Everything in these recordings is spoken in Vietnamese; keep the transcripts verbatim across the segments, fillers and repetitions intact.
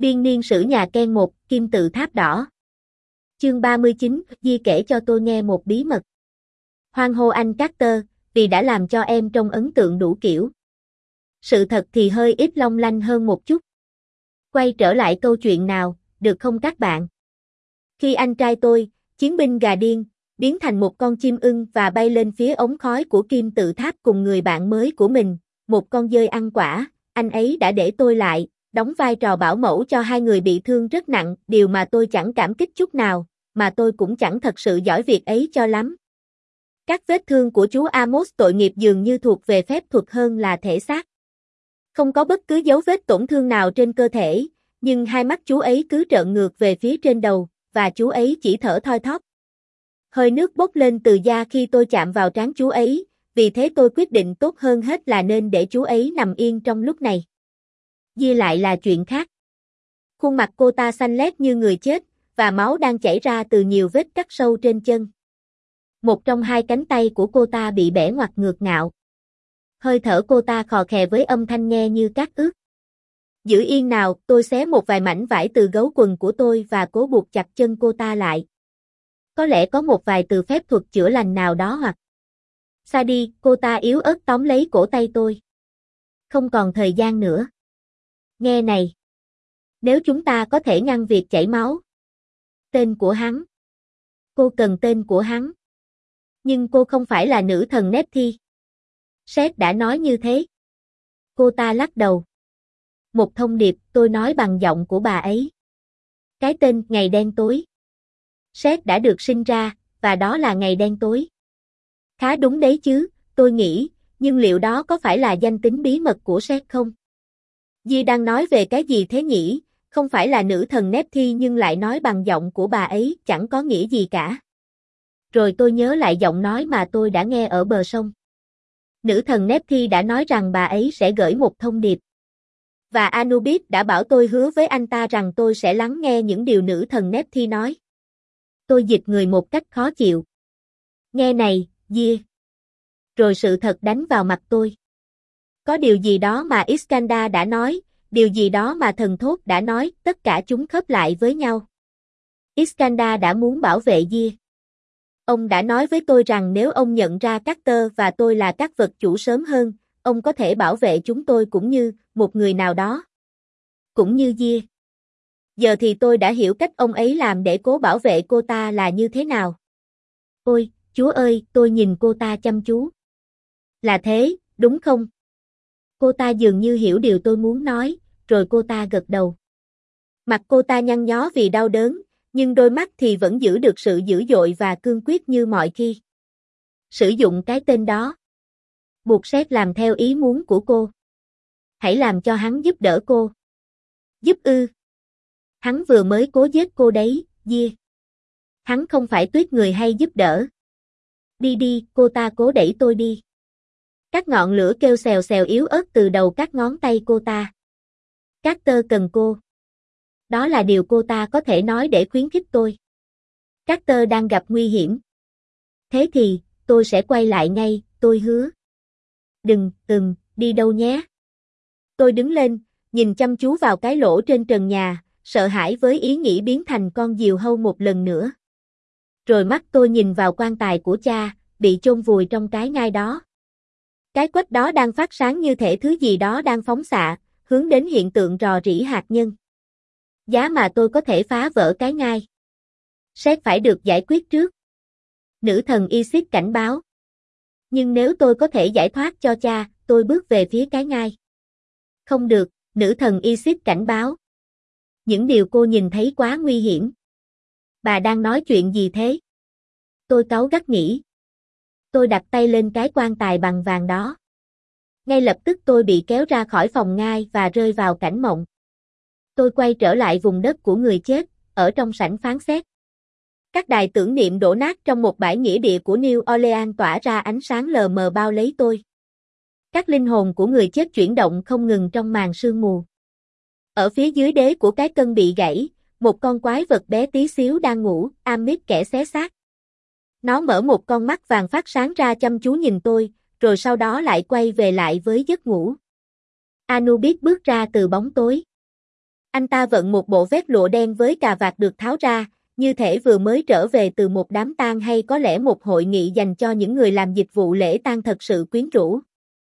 Biên niên sử nhà Ken một, kim tự tháp đỏ. Chương ba mươi chín, Di kể cho tôi nghe một bí mật. Hoan hô anh Carter, vì đã làm cho em trông ấn tượng đủ kiểu. Sự thật thì hơi ít long lanh hơn một chút. Quay trở lại câu chuyện nào, được không các bạn? Khi anh trai tôi, chiến binh gà điên, biến thành một con chim ưng và bay lên phía ống khói của kim tự tháp cùng người bạn mới của mình, một con dơi ăn quả, anh ấy đã để tôi lại, đóng vai trò bảo mẫu cho hai người bị thương rất nặng, điều mà tôi chẳng cảm kích chút nào, mà tôi cũng chẳng thật sự giỏi việc ấy cho lắm. Các vết thương của chú Amos tội nghiệp dường như thuộc về phép thuật hơn là thể xác. Không có bất cứ dấu vết tổn thương nào trên cơ thể, nhưng hai mắt chú ấy cứ trợn ngược về phía trên đầu, và chú ấy chỉ thở thoi thóp. Hơi nước bốc lên từ da khi tôi chạm vào trán chú ấy, vì thế tôi quyết định tốt hơn hết là nên để chú ấy nằm yên trong lúc này. Di lại là chuyện khác. Khuôn mặt cô ta xanh lét như người chết, và máu đang chảy ra từ nhiều vết cắt sâu trên chân. Một trong hai cánh tay của cô ta bị bẻ ngoặt ngược ngạo. Hơi thở cô ta khò khè với âm thanh nghe như cát ướt. Giữ yên nào, tôi xé một vài mảnh vải từ gấu quần của tôi và cố buộc chặt chân cô ta lại. Có lẽ có một vài từ phép thuật chữa lành nào đó hoặc... Sa đi, cô ta yếu ớt tóm lấy cổ tay tôi. Không còn thời gian nữa. Nghe này. Nếu chúng ta có thể ngăn việc chảy máu. Tên của hắn. Cô cần tên của hắn. Nhưng cô không phải là nữ thần Nephi. Seth đã nói như thế. Cô ta lắc đầu. Một thông điệp, tôi nói bằng giọng của bà ấy. Cái tên ngày đen tối. Seth đã được sinh ra, và đó là ngày đen tối. Khá đúng đấy chứ, tôi nghĩ, nhưng liệu đó có phải là danh tính bí mật của Seth không? Di đang nói về cái gì thế nhỉ? Không phải là nữ thần Nephi nhưng lại nói bằng giọng của bà ấy, chẳng có nghĩa gì cả. Rồi tôi nhớ lại giọng nói mà tôi đã nghe ở bờ sông. Nữ thần Nephi đã nói rằng bà ấy sẽ gửi một thông điệp. Và Anubis đã bảo tôi hứa với anh ta rằng tôi sẽ lắng nghe những điều nữ thần Nephi nói. Tôi dịch người một cách khó chịu. Nghe này, Di. Rồi sự thật đánh vào mặt tôi. Có điều gì đó mà Iskandar đã nói, điều gì đó mà thần thốt đã nói, tất cả chúng khớp lại với nhau. Iskandar đã muốn bảo vệ Di. Ông đã nói với tôi rằng nếu ông nhận ra Carter và tôi là các vật chủ sớm hơn, ông có thể bảo vệ chúng tôi cũng như một người nào đó. Cũng như Di. Giờ thì tôi đã hiểu cách ông ấy làm để cố bảo vệ cô ta là như thế nào. Ôi, Chúa ơi, tôi nhìn cô ta chăm chú. Là thế, đúng không? Cô ta dường như hiểu điều tôi muốn nói, rồi cô ta gật đầu. Mặt cô ta nhăn nhó vì đau đớn, nhưng đôi mắt thì vẫn giữ được sự dữ dội và cương quyết như mọi khi. Sử dụng cái tên đó. Buộc Seth làm theo ý muốn của cô. Hãy làm cho hắn giúp đỡ cô. Giúp ư? Hắn vừa mới cố giết cô đấy, Di. Hắn không phải tuyết người hay giúp đỡ. Đi đi, cô ta cố đẩy tôi đi. Các ngọn lửa kêu xèo xèo yếu ớt từ đầu các ngón tay cô ta. Carter cần cô. Đó là điều cô ta có thể nói để khuyến khích tôi. Carter đang gặp nguy hiểm. Thế thì, tôi sẽ quay lại ngay, tôi hứa. Đừng, ừm, đi đâu nhé. Tôi đứng lên, nhìn chăm chú vào cái lỗ trên trần nhà, sợ hãi với ý nghĩ biến thành con diều hâu một lần nữa. Rồi mắt tôi nhìn vào quan tài của cha, bị chôn vùi trong cái ngai đó. Cái quách đó đang phát sáng như thể thứ gì đó đang phóng xạ, hướng đến hiện tượng rò rỉ hạt nhân. Giá mà tôi có thể phá vỡ cái ngai. Seth phải được giải quyết trước. Nữ thần Isis cảnh báo. Nhưng nếu tôi có thể giải thoát cho cha, tôi bước về phía cái ngai. Không được, nữ thần Isis cảnh báo. Những điều cô nhìn thấy quá nguy hiểm. Bà đang nói chuyện gì thế? Tôi cáu gắt nghĩ. Tôi đặt tay lên cái quan tài bằng vàng đó. Ngay lập tức tôi bị kéo ra khỏi phòng ngai và rơi vào cảnh mộng. Tôi quay trở lại vùng đất của người chết, ở trong sảnh phán xét. Các đài tưởng niệm đổ nát trong một bãi nghĩa địa của New Orleans tỏa ra ánh sáng lờ mờ bao lấy tôi. Các linh hồn của người chết chuyển động không ngừng trong màn sương mù. Ở phía dưới đế của cái cân bị gãy, một con quái vật bé tí xíu đang ngủ, Amit kẻ xé xác. Nó mở một con mắt vàng phát sáng ra chăm chú nhìn tôi, rồi sau đó lại quay về lại với giấc ngủ. Anubis bước ra từ bóng tối. Anh ta vận một bộ vest lụa đen với cà vạt được tháo ra, như thể vừa mới trở về từ một đám tang hay có lẽ một hội nghị dành cho những người làm dịch vụ lễ tang thật sự quyến rũ.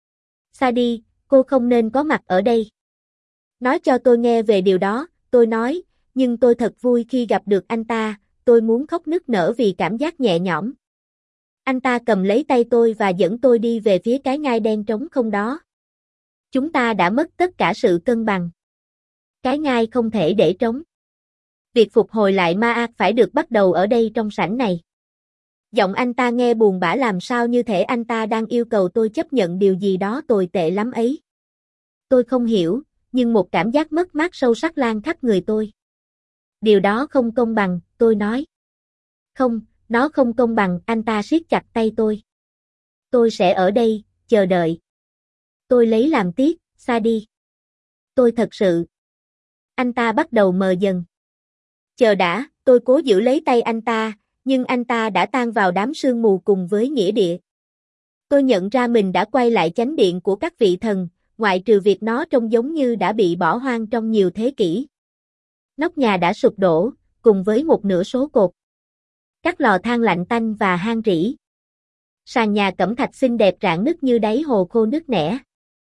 Sadie, cô không nên có mặt ở đây. Nói cho tôi nghe về điều đó, tôi nói, nhưng tôi thật vui khi gặp được anh ta, tôi muốn khóc nức nở vì cảm giác nhẹ nhõm. Anh ta cầm lấy tay tôi và dẫn tôi đi về phía cái ngai đen trống không đó. Chúng ta đã mất tất cả sự cân bằng. Cái ngai không thể để trống. Việc phục hồi lại Ma-ác phải được bắt đầu ở đây trong sảnh này. Giọng anh ta nghe buồn bã làm sao như thể anh ta đang yêu cầu tôi chấp nhận điều gì đó tồi tệ lắm ấy. Tôi không hiểu, nhưng một cảm giác mất mát sâu sắc lan khắp người tôi. Điều đó không công bằng, tôi nói. Không, nó không công bằng, anh ta siết chặt tay tôi. Tôi sẽ ở đây, chờ đợi. Tôi lấy làm tiếc, Sadie. Tôi thật sự. Anh ta bắt đầu mờ dần. Chờ đã, tôi cố giữ lấy tay anh ta, nhưng anh ta đã tan vào đám sương mù cùng với nghĩa địa. Tôi nhận ra mình đã quay lại chánh điện của các vị thần, ngoại trừ việc nó trông giống như đã bị bỏ hoang trong nhiều thế kỷ. Nóc nhà đã sụp đổ, cùng với một nửa số cột. Các lò than lạnh tanh và han rỉ. Sàn nhà cẩm thạch xinh đẹp rạn nứt như đáy hồ khô nứt nẻ.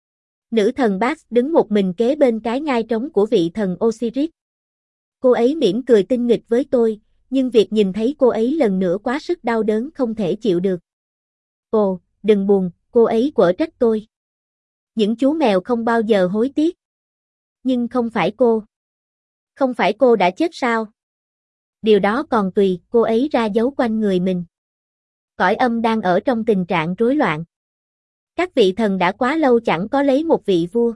Nữ thần Bast đứng một mình kế bên cái ngai trống của vị thần Osiris. Cô ấy mỉm cười tinh nghịch với tôi, nhưng việc nhìn thấy cô ấy lần nữa quá sức đau đớn không thể chịu được. Ồ, đừng buồn, cô ấy quở trách tôi. Những chú mèo không bao giờ hối tiếc. Nhưng không phải cô. Không phải cô đã chết sao? Điều đó còn tùy, cô ấy ra dấu quanh người mình. Cõi âm đang ở trong tình trạng rối loạn. Các vị thần đã quá lâu chẳng có lấy một vị vua.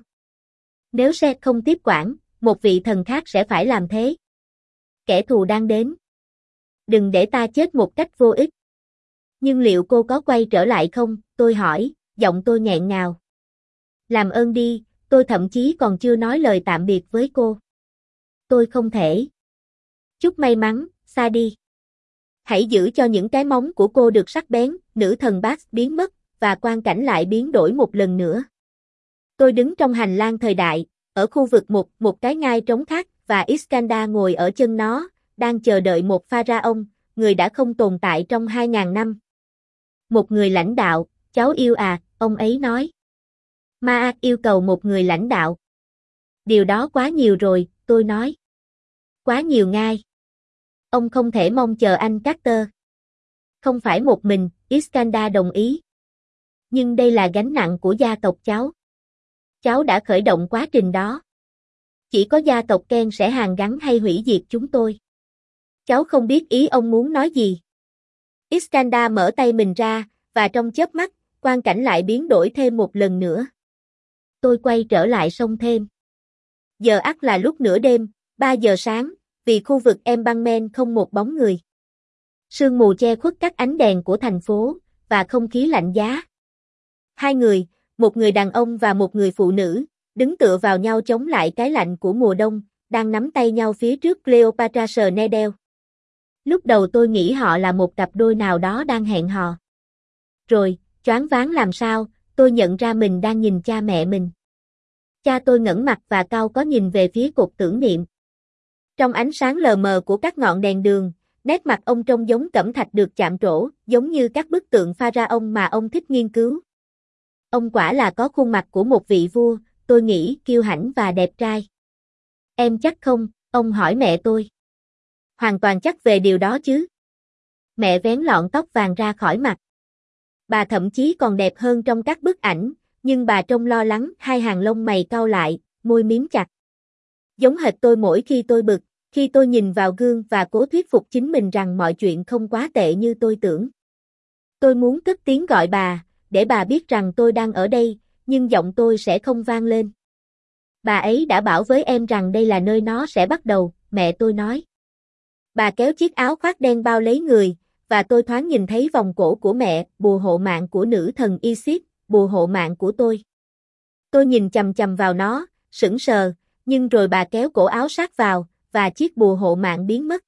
Nếu Seth không tiếp quản, một vị thần khác sẽ phải làm thế. Kẻ thù đang đến. Đừng để ta chết một cách vô ích. Nhưng liệu cô có quay trở lại không? Tôi hỏi, giọng tôi nghẹn ngào. Làm ơn đi, tôi thậm chí còn chưa nói lời tạm biệt với cô. Tôi không thể. Chúc may mắn, Sadie. Hãy giữ cho những cái móng của cô được sắc bén, nữ thần Bast biến mất, và quang cảnh lại biến đổi một lần nữa. Tôi đứng trong hành lang thời đại, ở khu vực một, một cái ngai trống khác, và Iskandar ngồi ở chân nó, đang chờ đợi một pharaoh, người đã không tồn tại trong hai ngàn năm. Một người lãnh đạo, cháu yêu à, ông ấy nói. Ma-ác yêu cầu một người lãnh đạo. Điều đó quá nhiều rồi, tôi nói. Quá nhiều ngai. Ông không thể mong chờ anh Carter. Không phải một mình, Iskandar đồng ý. Nhưng đây là gánh nặng của gia tộc cháu. Cháu đã khởi động quá trình đó. Chỉ có gia tộc Ken sẽ hàn gắn hay hủy diệt chúng tôi. Cháu không biết ý ông muốn nói gì. Iskandar mở tay mình ra, và trong chớp mắt, quang cảnh lại biến đổi thêm một lần nữa. Tôi quay trở lại sông thêm. Giờ ắt là lúc nửa đêm, ba giờ sáng, vì khu vực Embankment không một bóng người. Sương mù che khuất các ánh đèn của thành phố, và không khí lạnh giá. Hai người, một người đàn ông và một người phụ nữ, đứng tựa vào nhau chống lại cái lạnh của mùa đông, đang nắm tay nhau phía trước Cleopatra Schneider. Lúc đầu tôi nghĩ họ là một cặp đôi nào đó đang hẹn hò. Rồi, choáng váng làm sao, tôi nhận ra mình đang nhìn cha mẹ mình. Cha tôi ngẩng mặt và cau có nhìn về phía cột tưởng niệm. Trong ánh sáng lờ mờ của các ngọn đèn đường, nét mặt ông trông giống cẩm thạch được chạm trổ, giống như các bức tượng pharaoh mà ông thích nghiên cứu. Ông quả là có khuôn mặt của một vị vua, tôi nghĩ, kiêu hãnh và đẹp trai. Em chắc không? Ông hỏi mẹ tôi. Hoàn toàn chắc về điều đó chứ. Mẹ vén lọn tóc vàng ra khỏi mặt. Bà thậm chí còn đẹp hơn trong các bức ảnh, nhưng bà trông lo lắng, hai hàng lông mày cau lại, môi miếm chặt. Giống hệt tôi mỗi khi tôi bực, khi tôi nhìn vào gương và cố thuyết phục chính mình rằng mọi chuyện không quá tệ như tôi tưởng. Tôi muốn cất tiếng gọi bà, để bà biết rằng tôi đang ở đây, nhưng giọng tôi sẽ không vang lên. Bà ấy đã bảo với em rằng đây là nơi nó sẽ bắt đầu, mẹ tôi nói. Bà kéo chiếc áo khoác đen bao lấy người, và tôi thoáng nhìn thấy vòng cổ của mẹ, bùa hộ mạng của nữ thần Isis, bùa hộ mạng của tôi. Tôi nhìn chằm chằm vào nó, sững sờ, nhưng rồi bà kéo cổ áo sát vào, và chiếc bùa hộ mạng biến mất.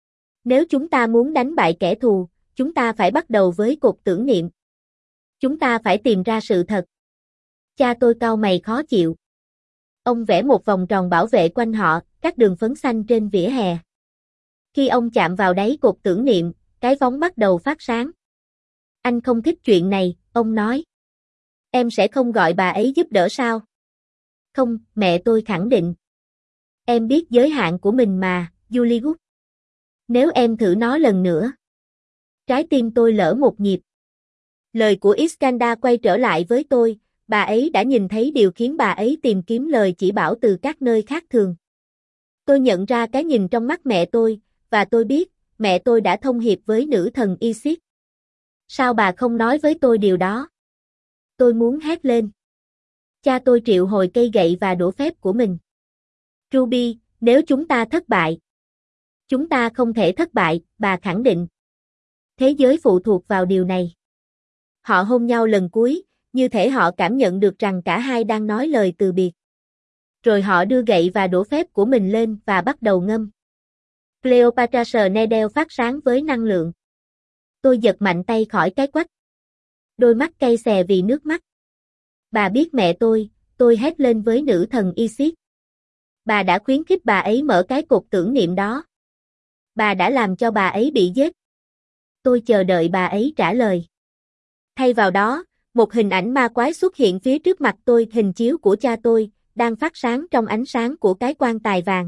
Nếu chúng ta muốn đánh bại kẻ thù, chúng ta phải bắt đầu với cột tưởng niệm. Chúng ta phải tìm ra sự thật. Cha tôi cau mày khó chịu. Ông vẽ một vòng tròn bảo vệ quanh họ, các đường phấn xanh trên vỉa hè. Khi ông chạm vào đáy cột tưởng niệm, cái phóng bắt đầu phát sáng. Anh không thích chuyện này, ông nói. Em sẽ không gọi bà ấy giúp đỡ sao? Không, mẹ tôi khẳng định. Em biết giới hạn của mình mà, Julie. Nếu em thử nó lần nữa. Trái tim tôi lỡ một nhịp. Lời của Iskandar quay trở lại với tôi, bà ấy đã nhìn thấy điều khiến bà ấy tìm kiếm lời chỉ bảo từ các nơi khác thường. Tôi nhận ra cái nhìn trong mắt mẹ tôi, và tôi biết, mẹ tôi đã thông hiệp với nữ thần Isis. Sao bà không nói với tôi điều đó? Tôi muốn hét lên. Cha tôi triệu hồi cây gậy và đũa phép của mình. Ruby, nếu chúng ta thất bại. Chúng ta không thể thất bại, bà khẳng định. Thế giới phụ thuộc vào điều này. Họ hôn nhau lần cuối, như thể họ cảm nhận được rằng cả hai đang nói lời từ biệt. Rồi họ đưa gậy và đũa phép của mình lên và bắt đầu ngâm. Cleopatra Needle phát sáng với năng lượng. Tôi giật mạnh tay khỏi cái quách. Đôi mắt cay xè vì nước mắt. Bà biết mẹ tôi, tôi hét lên với nữ thần Isis. Bà đã khuyến khích bà ấy mở cái cột tưởng niệm đó. Bà đã làm cho bà ấy bị giết. Tôi chờ đợi bà ấy trả lời. Thay vào đó, một hình ảnh ma quái xuất hiện phía trước mặt tôi, hình chiếu của cha tôi, đang phát sáng trong ánh sáng của cái quan tài vàng.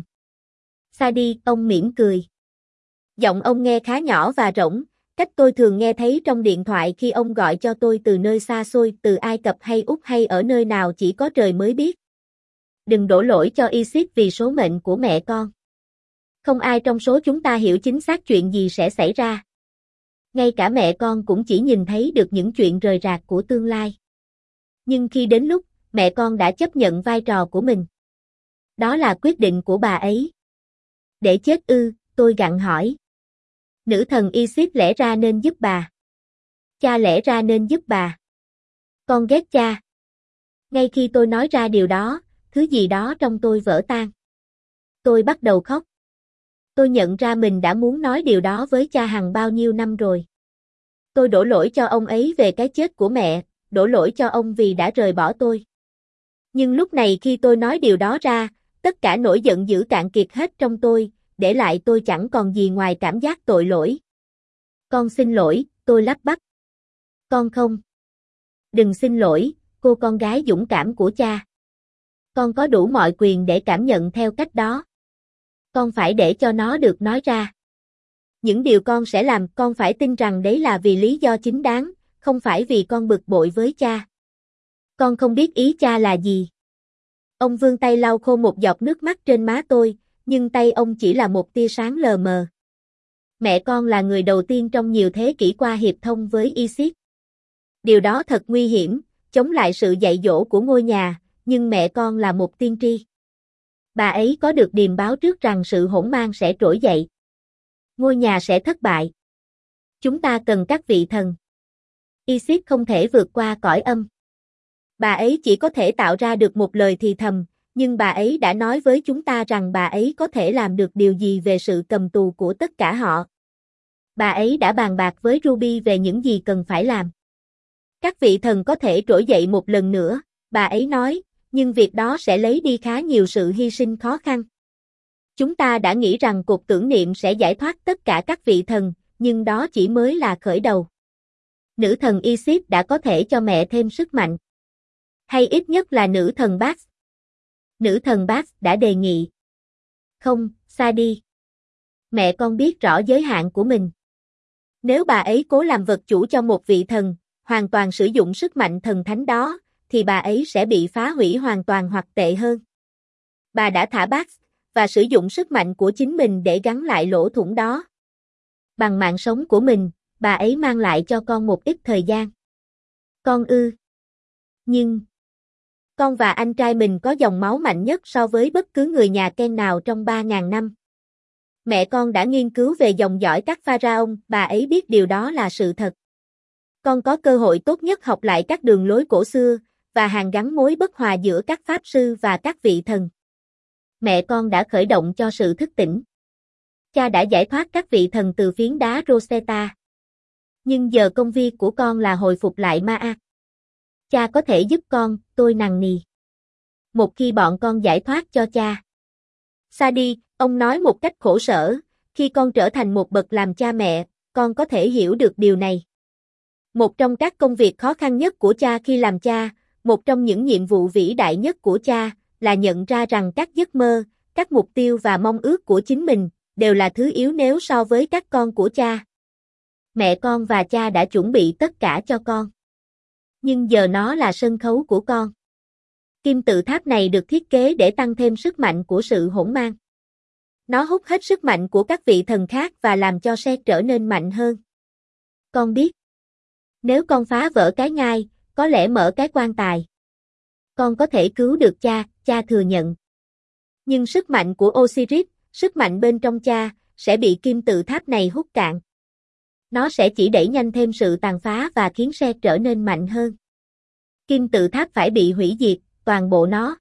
Sadi, ông mỉm cười. Giọng ông nghe khá nhỏ và rỗng, cách tôi thường nghe thấy trong điện thoại khi ông gọi cho tôi từ nơi xa xôi, từ Ai Cập hay Úc hay ở nơi nào chỉ có trời mới biết. Đừng đổ lỗi cho Isis vì số mệnh của mẹ con. Không ai trong số chúng ta hiểu chính xác chuyện gì sẽ xảy ra. Ngay cả mẹ con cũng chỉ nhìn thấy được những chuyện rời rạc của tương lai. Nhưng khi đến lúc, mẹ con đã chấp nhận vai trò của mình. Đó là quyết định của bà ấy. Để chết ư, tôi gặng hỏi. Nữ thần Isis lẽ ra nên giúp bà. Cha lẽ ra nên giúp bà. Con ghét cha. Ngay khi tôi nói ra điều đó, thứ gì đó trong tôi vỡ tan. Tôi bắt đầu khóc. Tôi nhận ra mình đã muốn nói điều đó với cha hằng bao nhiêu năm rồi. Tôi đổ lỗi cho ông ấy về cái chết của mẹ, đổ lỗi cho ông vì đã rời bỏ tôi. Nhưng lúc này khi tôi nói điều đó ra, tất cả nỗi giận dữ cạn kiệt hết trong tôi, để lại tôi chẳng còn gì ngoài cảm giác tội lỗi. Con xin lỗi, tôi lắp bắp. Con không. Đừng xin lỗi, cô con gái dũng cảm của cha. Con có đủ mọi quyền để cảm nhận theo cách đó. Con phải để cho nó được nói ra. Những điều con sẽ làm, con phải tin rằng đấy là vì lý do chính đáng, không phải vì con bực bội với cha. Con không biết ý cha là gì. Ông vươn tay lau khô một giọt nước mắt trên má tôi, nhưng tay ông chỉ là một tia sáng lờ mờ. Mẹ con là người đầu tiên trong nhiều thế kỷ qua hiệp thông với Isis. Điều đó thật nguy hiểm, chống lại sự dạy dỗ của ngôi nhà, nhưng mẹ con là một tiên tri. Bà ấy có được điềm báo trước rằng sự hỗn mang sẽ trỗi dậy. Ngôi nhà sẽ thất bại. Chúng ta cần các vị thần. Isis không thể vượt qua cõi âm. Bà ấy chỉ có thể tạo ra được một lời thì thầm, nhưng bà ấy đã nói với chúng ta rằng bà ấy có thể làm được điều gì về sự cầm tù của tất cả họ. Bà ấy đã bàn bạc với Ruby về những gì cần phải làm. Các vị thần có thể trỗi dậy một lần nữa, bà ấy nói, nhưng việc đó sẽ lấy đi khá nhiều sự hy sinh khó khăn. Chúng ta đã nghĩ rằng cột tưởng niệm sẽ giải thoát tất cả các vị thần, nhưng đó chỉ mới là khởi đầu. Nữ thần Isis đã có thể cho mẹ thêm sức mạnh. Hay ít nhất là nữ thần Bast. Nữ thần Bast đã đề nghị. Không, Sadi. Mẹ con biết rõ giới hạn của mình. Nếu bà ấy cố làm vật chủ cho một vị thần, hoàn toàn sử dụng sức mạnh thần thánh đó, thì bà ấy sẽ bị phá hủy hoàn toàn hoặc tệ hơn. Bà đã thả Bast, và sử dụng sức mạnh của chính mình để gắn lại lỗ thủng đó. Bằng mạng sống của mình, bà ấy mang lại cho con một ít thời gian. Con ư. Nhưng, con và anh trai mình có dòng máu mạnh nhất so với bất cứ người nhà Ken nào trong ba ngàn năm. Mẹ con đã nghiên cứu về dòng dõi các pharaoh, bà ấy biết điều đó là sự thật. Con có cơ hội tốt nhất học lại các đường lối cổ xưa, và hàn gắn mối bất hòa giữa các pháp sư và các vị thần. Mẹ con đã khởi động cho sự thức tỉnh. Cha đã giải thoát các vị thần từ phiến đá Rosetta. Nhưng giờ công việc của con là hồi phục lại Ma-a. Cha có thể giúp con, tôi nằng nì. một khi bọn con giải thoát cho cha. Sadie, ông nói một cách khổ sở, khi con trở thành một bậc làm cha mẹ, con có thể hiểu được điều này. Một trong các công việc khó khăn nhất của cha khi làm cha, một trong những nhiệm vụ vĩ đại nhất của cha, là nhận ra rằng các giấc mơ, các mục tiêu và mong ước của chính mình, đều là thứ yếu nếu so với các con của cha. Mẹ con và cha đã chuẩn bị tất cả cho con. Nhưng giờ nó là sân khấu của con. Kim tự tháp này được thiết kế để tăng thêm sức mạnh của sự hỗn mang. Nó hút hết sức mạnh của các vị thần khác và làm cho Seth trở nên mạnh hơn. Con biết. Nếu con phá vỡ cái ngai, có lẽ mở cái quan tài. Con có thể cứu được cha, cha thừa nhận. Nhưng sức mạnh của Osiris, sức mạnh bên trong cha, sẽ bị kim tự tháp này hút cạn. Nó sẽ chỉ đẩy nhanh thêm sự tàn phá và khiến Seth trở nên mạnh hơn. Kim tự tháp phải bị hủy diệt, toàn bộ nó.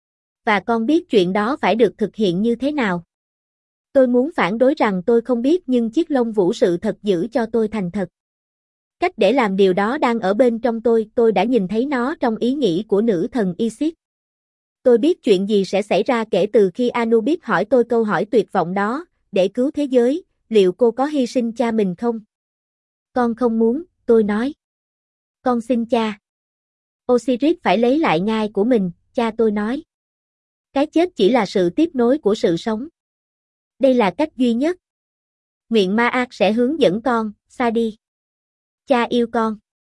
Và con biết chuyện đó phải được thực hiện như thế nào. Tôi muốn phản đối rằng tôi không biết nhưng chiếc lông vũ sự thật giữ cho tôi thành thật. Cách để làm điều đó đang ở bên trong tôi, tôi đã nhìn thấy nó trong ý nghĩ của nữ thần Isis. Tôi biết chuyện gì sẽ xảy ra kể từ khi Anubis hỏi tôi câu hỏi tuyệt vọng đó, để cứu thế giới, liệu cô có hy sinh cha mình không? Con không muốn, tôi nói. Con xin cha. Osiris phải lấy lại ngai của mình, cha tôi nói. Cái chết chỉ là sự tiếp nối của sự sống. Đây là cách duy nhất. Nguyện Ma-ác sẽ hướng dẫn con, Sadie. Cha yêu con.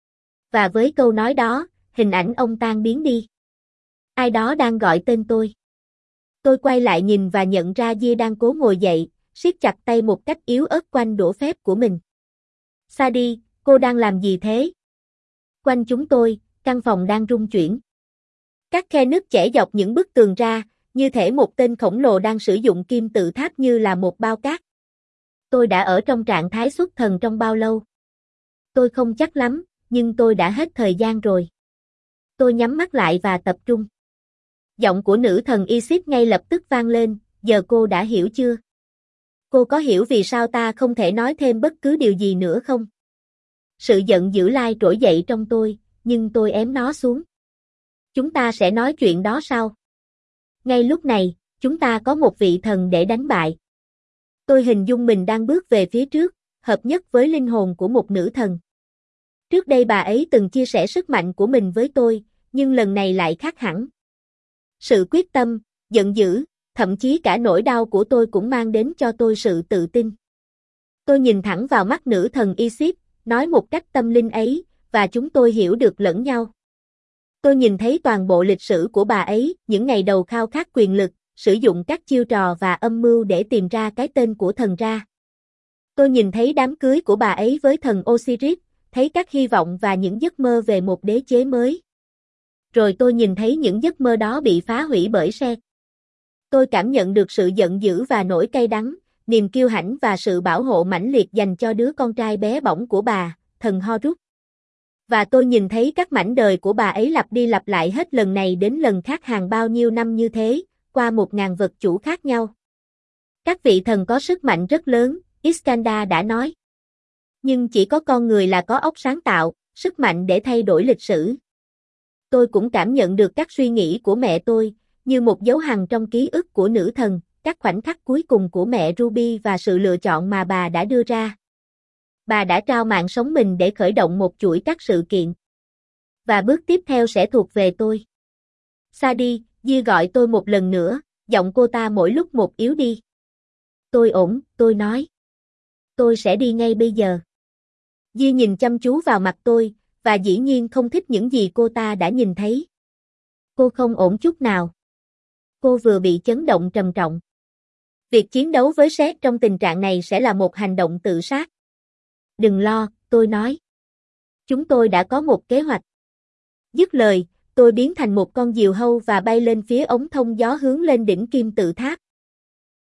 Và với câu nói đó, hình ảnh ông tan biến đi. Ai đó đang gọi tên tôi. Tôi quay lại nhìn và nhận ra Dia đang cố ngồi dậy, siết chặt tay một cách yếu ớt quanh đũa phép của mình. Sadie, cô đang làm gì thế? Quanh chúng tôi, căn phòng đang rung chuyển. Các khe nứt chẻ dọc những bức tường ra, như thể một tên khổng lồ đang sử dụng kim tự tháp như là một bao cát. Tôi đã ở trong trạng thái xuất thần trong bao lâu? Tôi không chắc lắm, nhưng tôi đã hết thời gian rồi. Tôi nhắm mắt lại và tập trung. Giọng của nữ thần Isis ngay lập tức vang lên, giờ cô đã hiểu chưa? Cô có hiểu vì sao ta không thể nói thêm bất cứ điều gì nữa không? Sự giận dữ lai trỗi dậy trong tôi, nhưng tôi ém nó xuống. Chúng ta sẽ nói chuyện đó sau. Ngay lúc này, chúng ta có một vị thần để đánh bại. Tôi hình dung mình đang bước về phía trước, hợp nhất với linh hồn của một nữ thần. Trước đây bà ấy từng chia sẻ sức mạnh của mình với tôi, nhưng lần này lại khác hẳn. Sự quyết tâm, giận dữ, thậm chí cả nỗi đau của tôi cũng mang đến cho tôi sự tự tin. Tôi nhìn thẳng vào mắt nữ thần Isis, nói một cách tâm linh ấy, và chúng tôi hiểu được lẫn nhau. Tôi nhìn thấy toàn bộ lịch sử của bà ấy, những ngày đầu khao khát quyền lực, sử dụng các chiêu trò và âm mưu để tìm ra cái tên của thần Ra. Tôi nhìn thấy đám cưới của bà ấy với thần Osiris, thấy các hy vọng và những giấc mơ về một đế chế mới. Rồi tôi nhìn thấy những giấc mơ đó bị phá hủy bởi Seth. Tôi cảm nhận được sự giận dữ và nỗi cay đắng, niềm kiêu hãnh và sự bảo hộ mãnh liệt dành cho đứa con trai bé bỏng của bà, thần Horus. Và tôi nhìn thấy các mảnh đời của bà ấy lặp đi lặp lại hết lần này đến lần khác hàng bao nhiêu năm như thế, qua một ngàn vật chủ khác nhau. Các vị thần có sức mạnh rất lớn, Iskandar đã nói. Nhưng chỉ có con người là có óc sáng tạo, sức mạnh để thay đổi lịch sử. Tôi cũng cảm nhận được các suy nghĩ của mẹ tôi, như một dấu hằn trong ký ức của nữ thần, các khoảnh khắc cuối cùng của mẹ Ruby và sự lựa chọn mà bà đã đưa ra. Bà đã trao mạng sống mình để khởi động một chuỗi các sự kiện. Và bước tiếp theo sẽ thuộc về tôi. Sadie, Dia gọi tôi một lần nữa, giọng cô ta mỗi lúc một yếu đi. Tôi ổn, tôi nói. Tôi sẽ đi ngay bây giờ. Dia nhìn chăm chú vào mặt tôi, và dĩ nhiên không thích những gì cô ta đã nhìn thấy. Cô không ổn chút nào. Cô vừa bị chấn động trầm trọng. Việc chiến đấu với Seth trong tình trạng này sẽ là một hành động tự sát. Đừng lo, tôi nói. Chúng tôi đã có một kế hoạch. Dứt lời, tôi biến thành một con diều hâu và bay lên phía ống thông gió hướng lên đỉnh kim tự tháp.